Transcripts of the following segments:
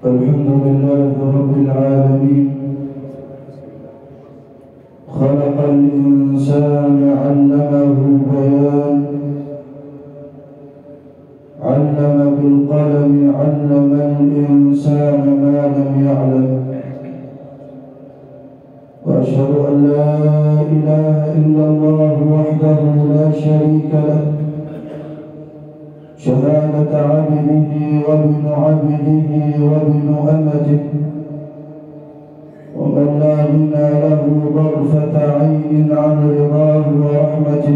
الحمد لله رب العالمين. خلق الإنسان علمه البيان، علم بالقلم علم الإنسان ما لم يعلم. وأشهد أن لا إله إلا الله وحده لا شريك له، شهادة عبده وابن عبده وابن أمته، ومن لا غنى له طرفة عين عن رضاه ورحمته.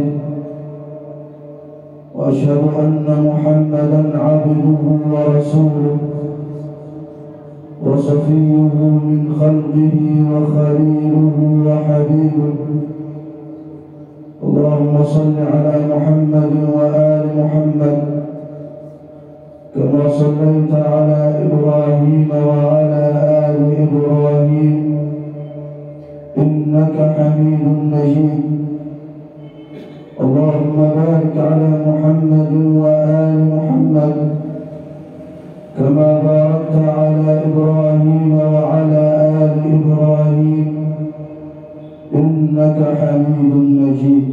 وأشهد أن محمدًا عبده ورسوله وصفيه من خلقه وخليله وحبيبه. اللهم صل على محمد وآل محمد كما صليت على إبراهيم وعلى آل إبراهيم إنك حميد مجيد. اللهم بارك على محمد وآل محمد كما باركت على إبراهيم وعلى آل إبراهيم إنك حميد مجيد.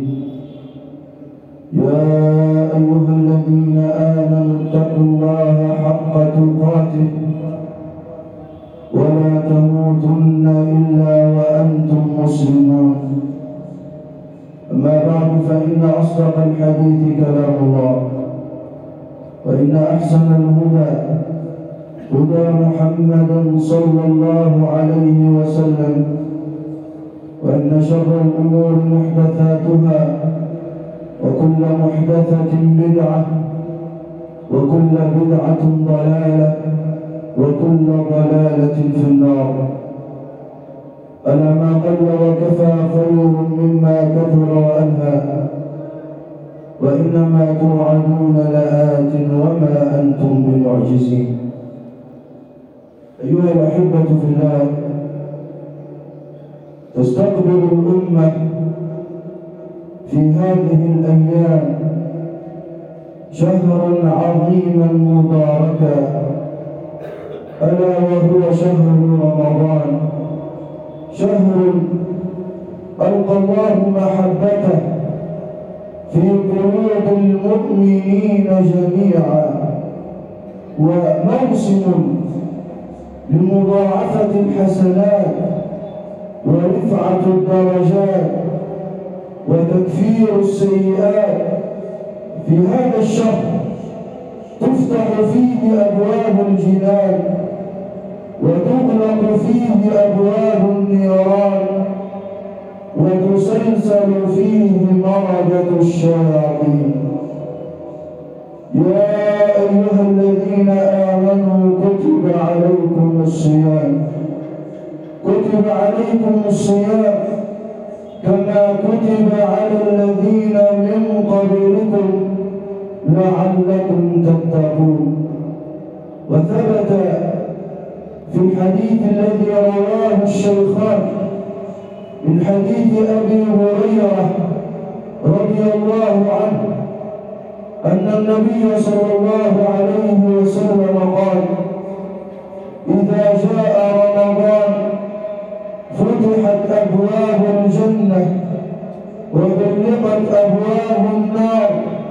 يا أيها الذين آمنوا اتقوا الله حق تقاته ولا تموتن إلا وأنتم مسلمون. أما بعد، فإن أصدق الحديث كلام الله، وإن أحسن الهدى هدى محمد صلى الله عليه وسلم، وإن شر الأمور محدثاتها، وكل محدثة بدعة، وكل بدعة ضلالة، وكل ضلالة في النار. ألا ما قل وكفى خير مما كثر وألهى، وإنما توعدون لآت وما أنتم بمعجزين. أيها الأحبة في الله، تستقبل الأمة في هذه الأيام شهرا عظيما مباركا، ألا وهو شهر رمضان، شهر ألقى الله محبته في قلوب المؤمنين جميعا، وموسم لمضاعفة الحسنات ورفعة الدرجات وتكفير السيئات. في هذا الشهر تفتح فيه أبواب الجنان، وتغلق فيه أبواب النيران، وتسلسل فيه مردة الشياطين. يا أيها الذين آمنوا كتب عليكم الصيام، كتب عليكم الصيام كما كتب على الذين من قبلكم لعلكم تتقون. وثبت في الحديث الذي رواه الشيخان من حديث أبي هريرة رضي الله عنه أن النبي صلى الله عليه وسلم قال: إذا جاء رمضان فتحت أبواب الجنة وغلقت أبواب النار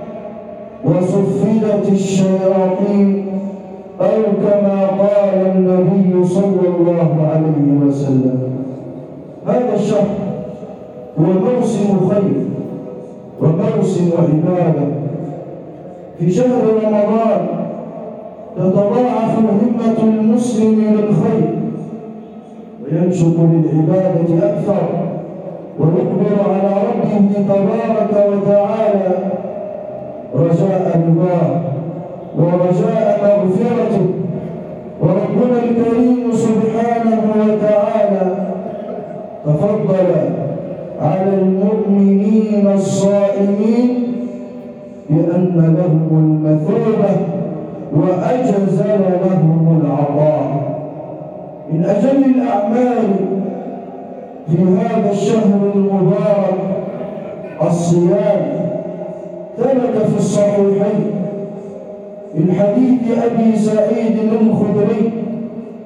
وصفدت الشياطين، أو كما قال النبي صلى الله عليه وسلم. هذا الشهر هو موسم خير وموسم عبادة. في شهر رمضان تتضاعف همة المسلم للخير، وينشط للعبادة أكثر، ويقبل على ربه تبارك وتعالى رجاء رضاه ورجاء مغفرته. وربنا الكريم سبحانه وتعالى تفضل على المؤمنين الصائمين بأن لهم المثوبة وأجزل لهم العطاء. من أجل الأعمال في هذا الشهر المبارك الصيام. ثبت في الصحيحين من حديث أبي سعيد الخدري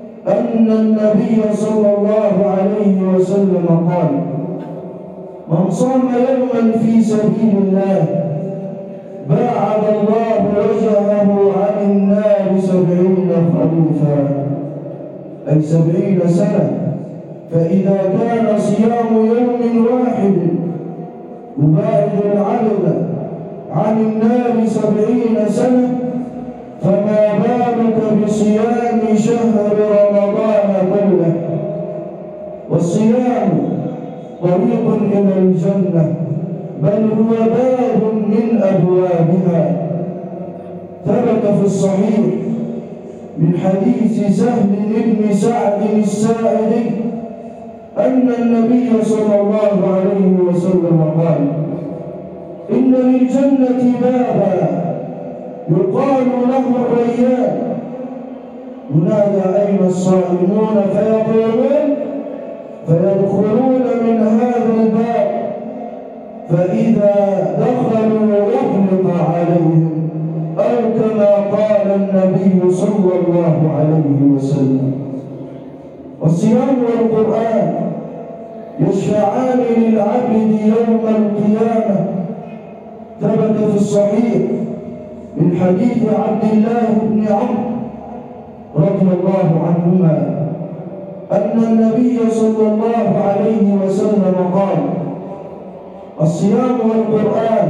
أن النبي صلى الله عليه وسلم قال: من صام يوما في سبيل الله باعد الله وجهه عن النار 70 خريفا، أي 70 سنة. فإذا كان صيام يوم واحد يباعد العبد عن النار 70 سنة، فما بالك بصيام شهر رمضان كله. والصيام طريق إلى الجنة، بل هو باب من أبوابها. ثبت في الصحيح من حديث سهل بن سعد الساعدي أن النبي صلى الله عليه وسلم قال: إن للجنة بابا يقال له الريان، ينادى أين الصائمون فيقولون، فيدخلون من هذا الباب، فإذا دخلوا أغلق عليهم، أو كما قال النبي صلى الله عليه وسلم. والصيام والقرآن يشفعان للعبد يوم القيامة. ثبت في الصحيح من حديث عبد الله بن عمرو رضي الله عنهما أن النبي صلى الله عليه وسلم قال: الصيام والقرآن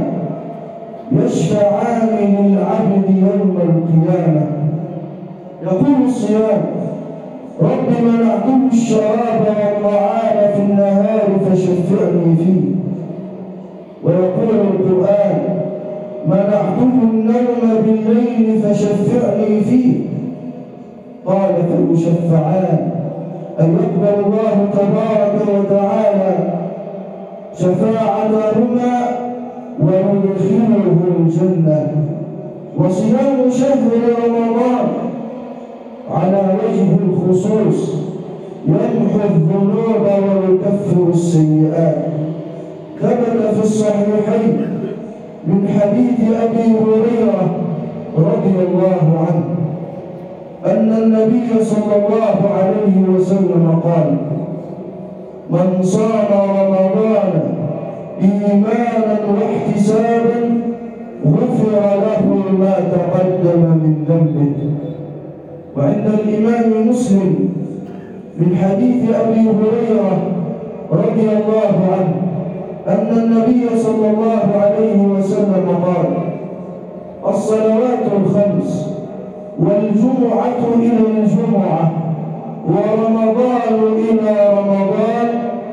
يشفعان للعبد يوم القيامة. يقول الصيام: رب منعته الشراب والطعام في النهار فشفعني فيه. ويقول القرآن: منعته النوم بالليل فشفعني فيه. قال: فيشفعان، أن يقبل الله تبارك وتعالى شفاعتهما ويدخله الجنة. وصيام شهر رمضان على وجه الخصوص يمحو الذنوب ويكفر السيئات. ثبت في الصحيحين من حديث أبي هريرة رضي الله عنه أن النبي صلى الله عليه وسلم قال: من صام رمضان إيمانا واحتسابا غفر له ما تقدم من ذنبه. وعند الإمام مسلم من حديث أبي هريرة رضي الله عنه أن النبي صلى الله عليه وسلم قال: الصلوات الخمس والجمعة إلى الجمعة ورمضان إلى رمضان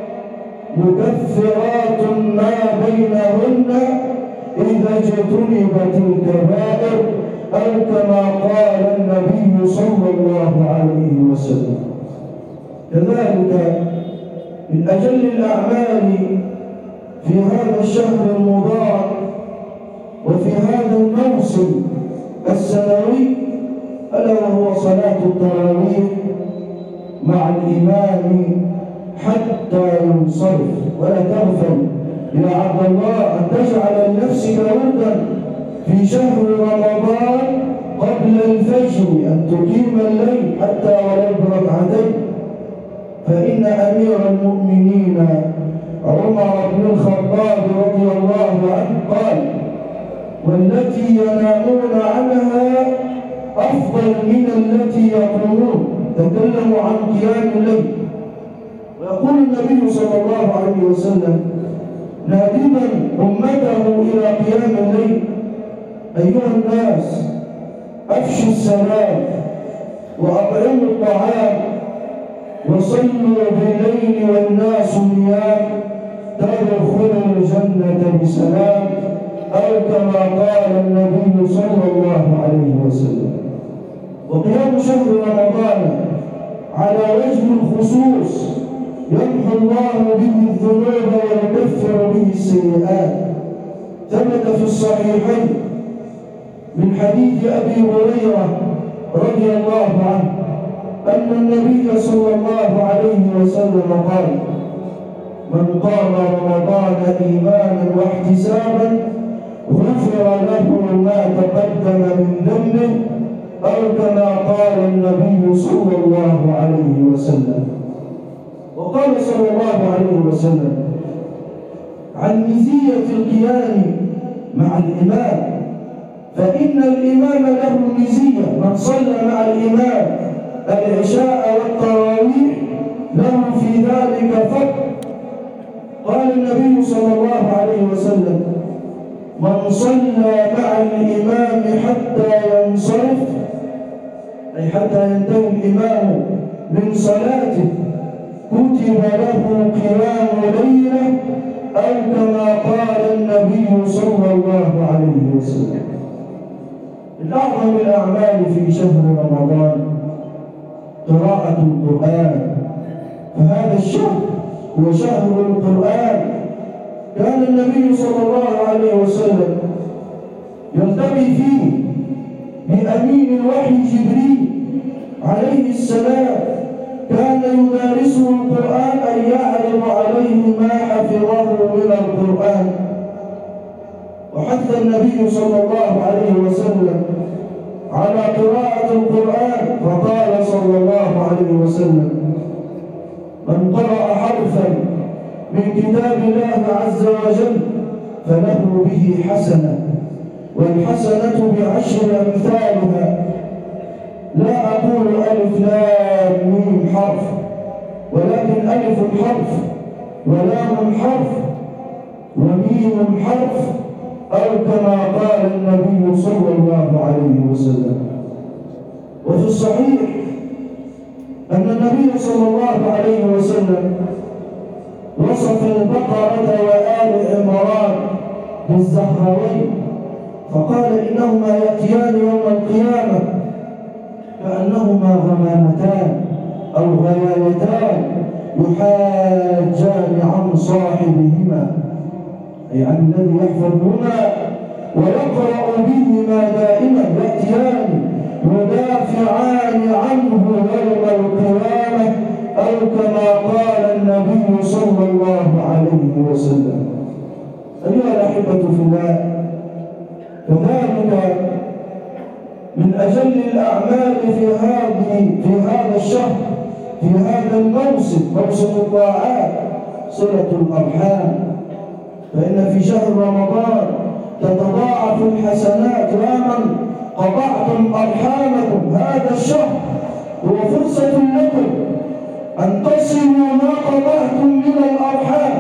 مكفرات ما بينهن إذا اجتنبت الكبائر، أو كما قال النبي صلى الله عليه وسلم. كذلك من أجل الأعمال في هذا الشهر المبارك وفي هذا الموسم السنوي ألا وهو صلاة التراويح مع الإمام حتى ينصرف. ولا تغفل يا عبد الله أن تجعل لنفسك وردا في شهر رمضان قبل الفجر، أن تقيم الليل حتى ولو بركعتين. فإن أمير المؤمنين عمر بن الخطاب رضي الله عنه قال: والتي ينامون عنها أفضل من التي يقومون. تكلموا عن قيام الليل. ويقول النبي صلى الله عليه وسلم نادما أمته إلى قيام الليل: أيها الناس أفشوا السلام وأطعموا الطعام وصلوا بالليل والناس نيام تدخلوا الجنة بسلام، أو كما قال النبي صلى الله عليه وسلم. وقيام شهر رمضان على وجه الخصوص يمحو الله به الذنوب ويكفر به السيئات. ثبت في الصحيحين من حديث أبي هريرة رضي الله عنه أن النبي صلى الله عليه وسلم قال: من قام رمضان إيمانا واحتسابا غفر له ما تقدم من ذنبه، أو كما قال النبي صلى الله عليه وسلم. وقال صلى الله عليه وسلم عن مزية القيام مع الإمام، فإن الإمام له مزية، من صلى مع الإمام العشاء والتراويح له في ذلك فضل. قال النبي صلى الله عليه وسلم من صلى مع الإمام حتى ينصرف، أي حتى ينتهي الإمام من صلاته، كتب له قيام ليلة، أو كما قال النبي صلى الله عليه وسلم. من أعظم الأعمال في شهر رمضان قراءة القرآن، فهذا الشهر هو شهر القرآن. كان النبي صلى الله عليه وسلم يلتقي فيه بأمين الوحي جبريل عليه السلام، كان يدارسه القرآن أن يعرض عليه ما حفظه من القرآن. وحث النبي صلى الله عليه وسلم على قراءة القرآن، فقال صلى الله عليه وسلم من قرأ حرفا من كتاب الله عز وجل فله به حسنة، والحسنة بعشر أمثالها. لا أقول ألف لام ميم حرف، ولكن ألف حرف ولام حرف وميم حرف، أو كما قال النبي صلى الله عليه وسلم. وفي الصحيح أن النبي صلى الله عليه وسلم وصف البقرة وآل عمران بالزهراوين، فقال إنهما يأتيان يوم القيامة كأنهما غمامتان أو غيايتان يحاجان عن صاحبهما، أي عن الذي يحفظهما ويقرأ بهما دائما، يأتيان يدافعان عنه يوم القيامة، أو كما قال النبي صلى الله عليه وسلم. أيها الأحبة في الله، كذلك من أجل الأعمال في هذا الشهر، في هذا الموسم، موسم الطاعات، صلة الأرحام. فإن في شهر رمضان تتضاعف الحسنات. يا من قطعتم أرحامكم، هذا الشهر هو فرصة لكم أن تصلوا ما قطعتم من الأرحام،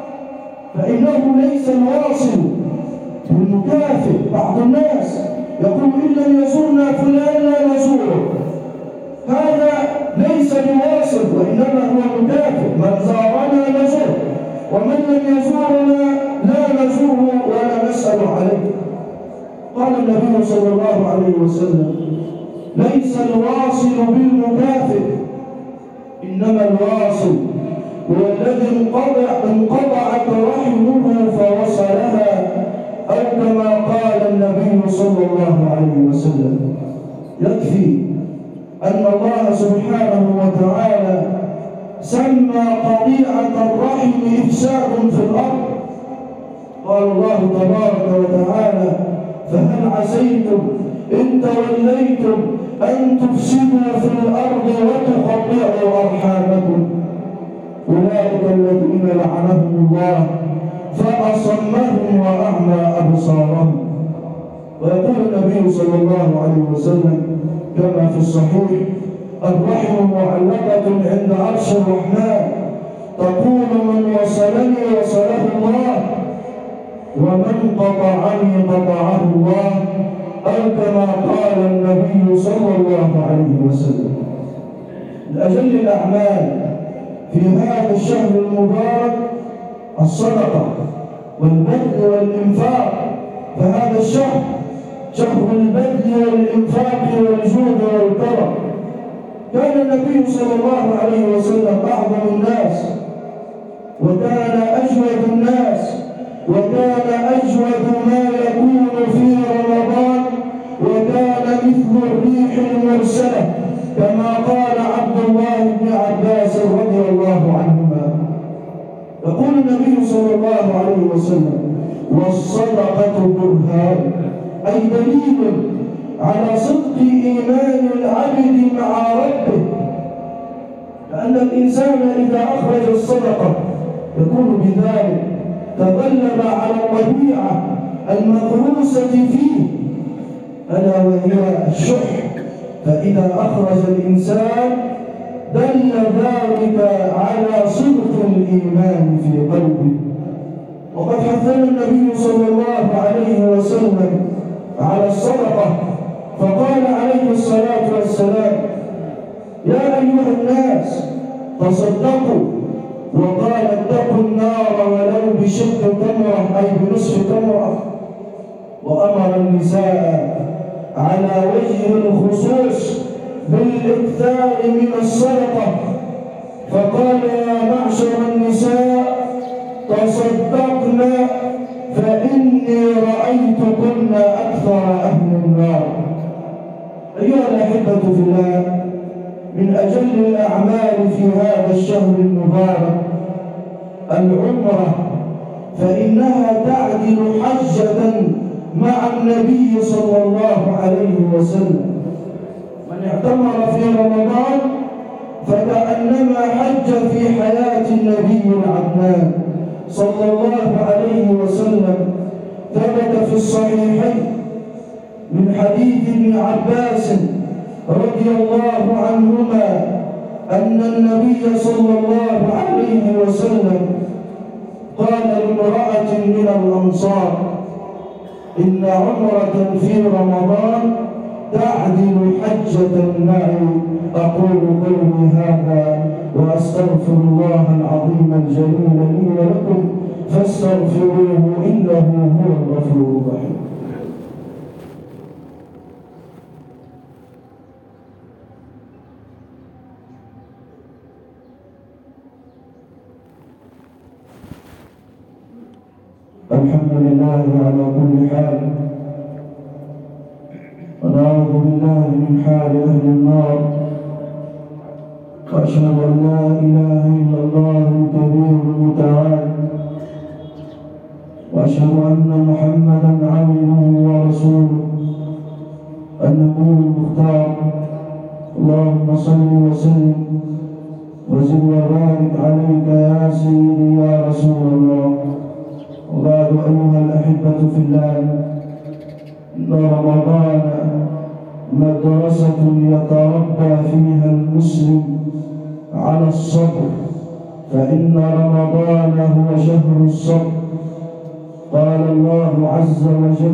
فإنه ليس الواصل بالمكافئ. بعض الناس يقول إن لم يزورنا فلان لا نزوره، هذا ليس بواصل، وإنما هو مكافئ. من زارنا نزوره، ومن لم يزورنا لا نزوره ولا نسأل عليه. قال النبي صلى الله عليه وسلم ليس الواصل بالمكافئ، إنما الواصل هو الذي انقطعت رحمه فوصلها، أو كما قال النبي صلى الله عليه وسلم. يكفي أن الله سبحانه وتعالى سمى قطيعة الرحم إفساد في الأرض. قال الله تبارك وتعالى فهل عسيتم إن توليتم أن تفسدوا في الأرض وتقطعوا أرحامكم، أولئك الذين لعنهم الله فأصمهم وأعمى أبصارهم. ويقول النبي صلى الله عليه وسلم كما في الصحيح الرحم معلقة عند عرش الرحمن، تقول من وصلني وصله الله، ومن قطعني قطعه الله، أو كما قال النبي صلى الله عليه وسلم. من أجل الأعمال في هذا الشهر المبارك الصدقة والبذل والإنفاق، فهذا الشهر شهر البذل والإنفاق والجود والكرم. كان النبي صلى الله عليه وسلم أعظم الناس، وكان أجود الناس، وكان أجود ما يكون في رمضان، وكان مثل الريح المرسلة، كما قال عبد الله بن عباس رضي الله عنهما. يقول النبي صلى الله عليه وسلم والصدقة برهان، أي دليل على صدق إيمان العبد مع ربه، لأن الإنسان إذا أخرج الصدقة يكون بذلك تغلب على الطبيعة المغروسة فيه، ألا وهي الشح. فإذا أخرج الإنسان دل ذلك على صدق الإيمان في قلبه. وقد حثنا النبي صلى الله عليه وسلم على الصدقة، فقال عليه الصلاة والسلام: يا أيها الناس تصدقوا، وقال اتقوا النار ولو بشق تمرة أي بنصف تمرة. وأمر النساء على وجه الخصوص بالإكثار من الصدقة، فقال: يا معشر النساء تصدقن فإني رأيتكن أكثر أهل النار. أيها الأحبة في الله، من أجل الأعمال في هذا الشهر المبارك العمرة، فإنها تعدل حجة مع النبي صلى الله عليه وسلم. من اعتمر في رمضان فكأنما حج في حياة النبي العدنان صلى الله عليه وسلم. ثبت في الصحيحين من حديث ابن عباس رضي الله عنهما أن النبي صلى الله عليه وسلم قال لامرأة من الأنصار: إن عمرة في رمضان تعدل حجة معي. أقول قولي هذا وأستغفر الله العظيم الجليل لي ولكم فاستغفروه إنه هو الغفور الرحيم. الحمد لله على كل حال، ونعوذ بالله من حال أهل النار، وأشهد أن لا إله إلا الله الكبير المتعال، وأشهد أن محمدا عبده ورسوله النبي المختار. اللهم صل وسلم وزد وبارك عليك يا سيدي يا رسول الله. وبعد أيها الأحبة في الله، إن رمضان مدرسة يتربى فيها المسلم على الصبر، فإن رمضان هو شهر الصبر. قال الله عز وجل: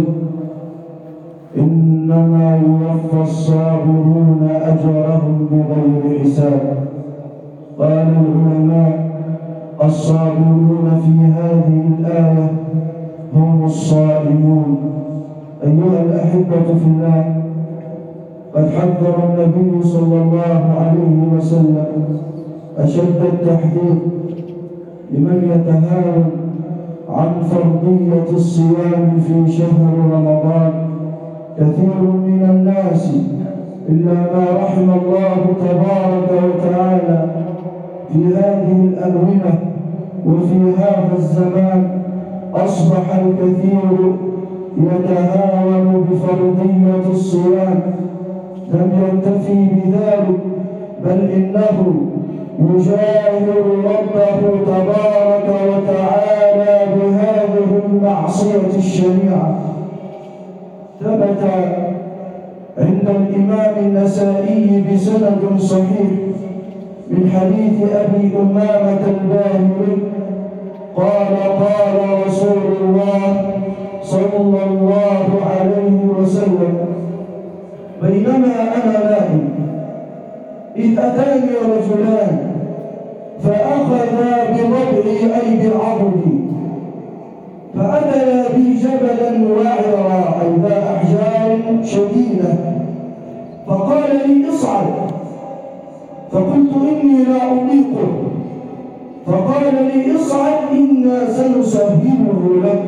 إنما يوفى الصابرون أجرهم بغير حساب. قال العلماء: الصابرون في هذه الآية هم الصائمون. أيها الأحبة في الله، قد حذر النبي صلى الله عليه وسلم أشد التحذير لمن يتهاون عن فرضية الصيام في شهر رمضان. كثير من الناس إلا ما رحم الله تبارك وتعالى في هذه الأزمنة وفي هذا الزمان أصبح الكثير يتهاون بفرضية الصيام. لم يكتفي بذلك، بل إنه يجاهر ربه تبارك وتعالى بهذه المعصية الشنيعة. ثبت عند الإمام النسائي بسند صحيح من حديث أبي أمامة الباهلي قال: قال رسول الله صلى الله عليه وسلم: بينما أنا نائم إذ أتاني رجلان فأخذا بضبعي أي بعضدي، فأتيا بي جبلا وعرا أي ذا أحجار شديدة، فقال لي: اصعد. فقلت: إني لا أطيقه. فقال لي: اصعد إنا سنسهله لك.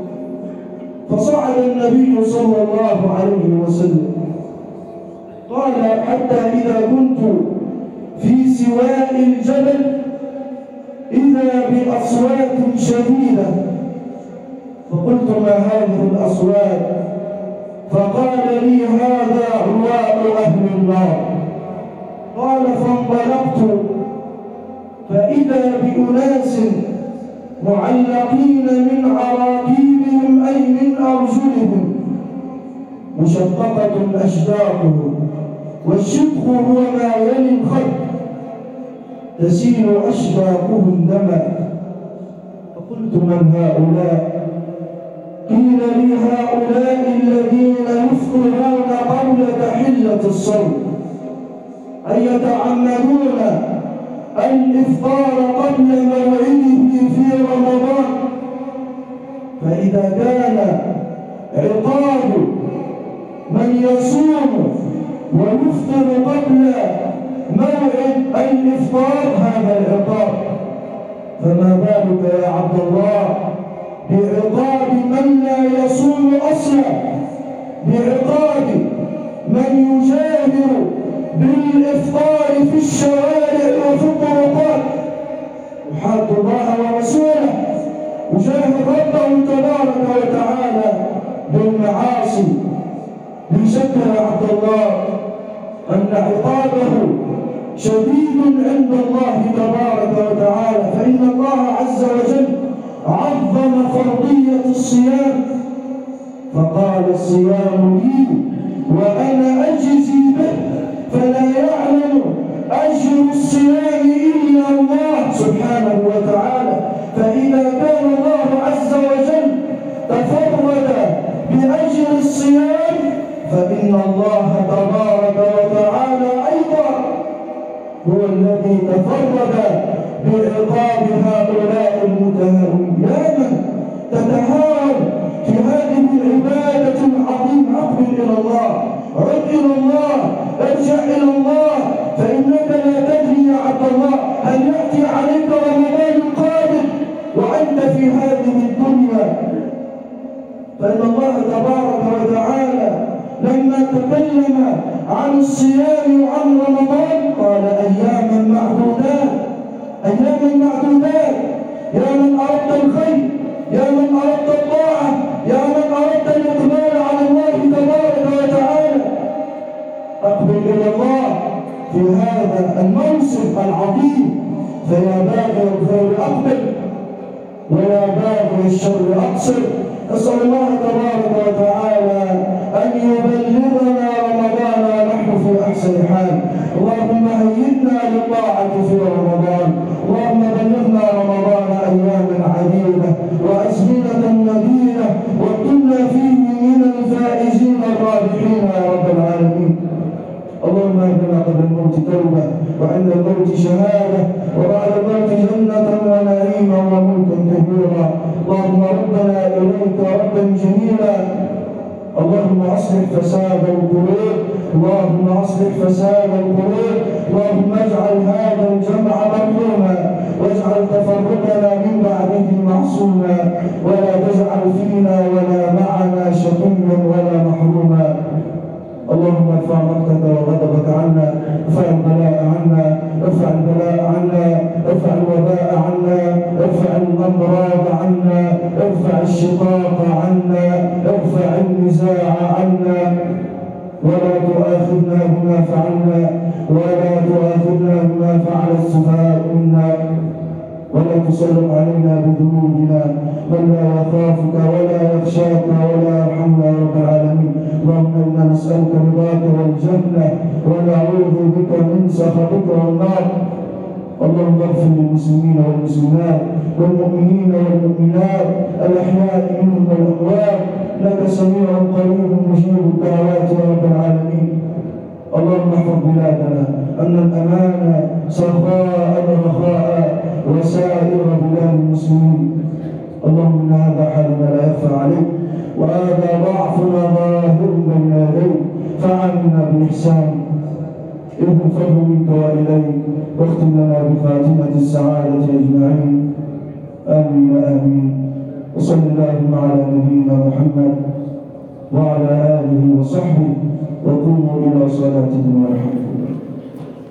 فصعد النبي صلى الله عليه وسلم. قال: حتى إذا كنت في سواء الجبل إذا بأصوات شديدة، فقلت: ما هذه الأصوات؟ فقال لي هذا عواء أهل النار. قال فانطلقت فإذا بأناس معلقين من عراقيبهم أي من أرجلهم مشققة أشداقهم، والشدق هو ما يلي الخد، تسيل أشداقهم دما. فقلت من هؤلاء؟ قيل لي هؤلاء الذين يفطرون قبل تحلة الصوم، أي يتعمدون الإفطار قبل موعده في رمضان. فإذا كان عقاب من يصوم ويفطر قبل موعد الإفطار هذا العقاب، فما بالك يا عبد الله بعقاب من لا يصوم أصلا، بعقاب من يجاهر بالإفطار في الشوارع وفي الطرقات، يحاد الله ورسوله، يجاهر ربه تبارك وتعالى بالمعاصي. لا شك يا عبد الله أن عقابه شديد عند الله تبارك وتعالى، فإن الله عز وجل عظم فرضية الصيام فقال الصيام لي وأنا أجزي به، فلا يعلم أجر الصيام إلا الله سبحانه وتعالى. فإذا كان الله عز وجل تفرد بأجر الصيام فإن الله تبارك وتعالى أيضا هو الذي تفرد بعقاب هؤلاء المتهاونين. يا من تتهاون في هذه العبادة العظيمة، أقبل إلى الله، عد إلى الله، ارجع إلى الله، فإنك لا تدري يا عبد الله هل يأتي عليك رمضان القادم وأنت في هذه الدنيا. فإن الله تبارك وتعالى لما تكلم عن الصيام وعن رمضان قال أياما معدودات، أياما معدودات. يا من أردت الخير، يا من أردت الطاعة، يا من أردت الإقبال على الله تبارك وتعالى، أقبل إلى الله في هذا الموسم العظيم. فيا باغي الخير أقبل ويا باغي الشر أقصر. أسأل الله تبارك وتعالى أن يبلغنا رمضان ونحن في أحسن حال. اللهم هيئنا للطاعة في رمضان، اللهم بلغنا رمضان أياما عديدة وأزمنة مديدة، واكتبنا فيه من الفائزين الرابحين يا رب العالمين. اللهم اهدنا قبل الموت توبة، وعند الموت شهادة، وبعد الموت جنة ونعيما وملكا كبيرا. اللهم ردنا إليك ردا جميلا. اللهم أصلح فساد القلوب، اللهم أصلح فساد القلوب. اللهم اجعل هذا الجمع مرحوما، واجعل تفرقنا من بعده معصوما، ولا تجعل فينا ولا معنا شقيا ولا محروما. اللهم ارفع مقتك وغضبك عنا، ارفع البلاء عنا، ارفع البلاء عنا، ارفع الوباء عنا، ارفع الامراض عنا، ارفع الشقاق عنا، ارفع النزاع عنا، ولا تؤاخذنا بما فعلنا، ولا تؤاخذنا بما فعل السفهاء منا، ولا تسلط علينا بذنوبنا من لا يخافك ولا يخشاك ولا يرحمنا يا رب العالمين. اللهم انا نسالك رضاك والجنه ونعوذ بك من سخطك والنار. اللهم اغفر للمسلمين والمسلمات والمؤمنين والمؤمنات الاحياء منهم والاموات، انك سميع قريب مجيب الدعوات يا رب العالمين. اللهم احفظ بلادنا ان الامان سخاء رخاء وسائر بلاد المسلمين. اللهم ان هذا حالنا لا يخفى عليك، وهذا ضعفنا ظاهر بين يديك، فعلنا باحسان ابن الفضل منك واليك، واختم لنا بخاتمه السعاده اجمعين. امين امين. وصل اللهم على نبينا محمد وعلى اله وصحبه، وقوموا الى صلاتكم ورحمه.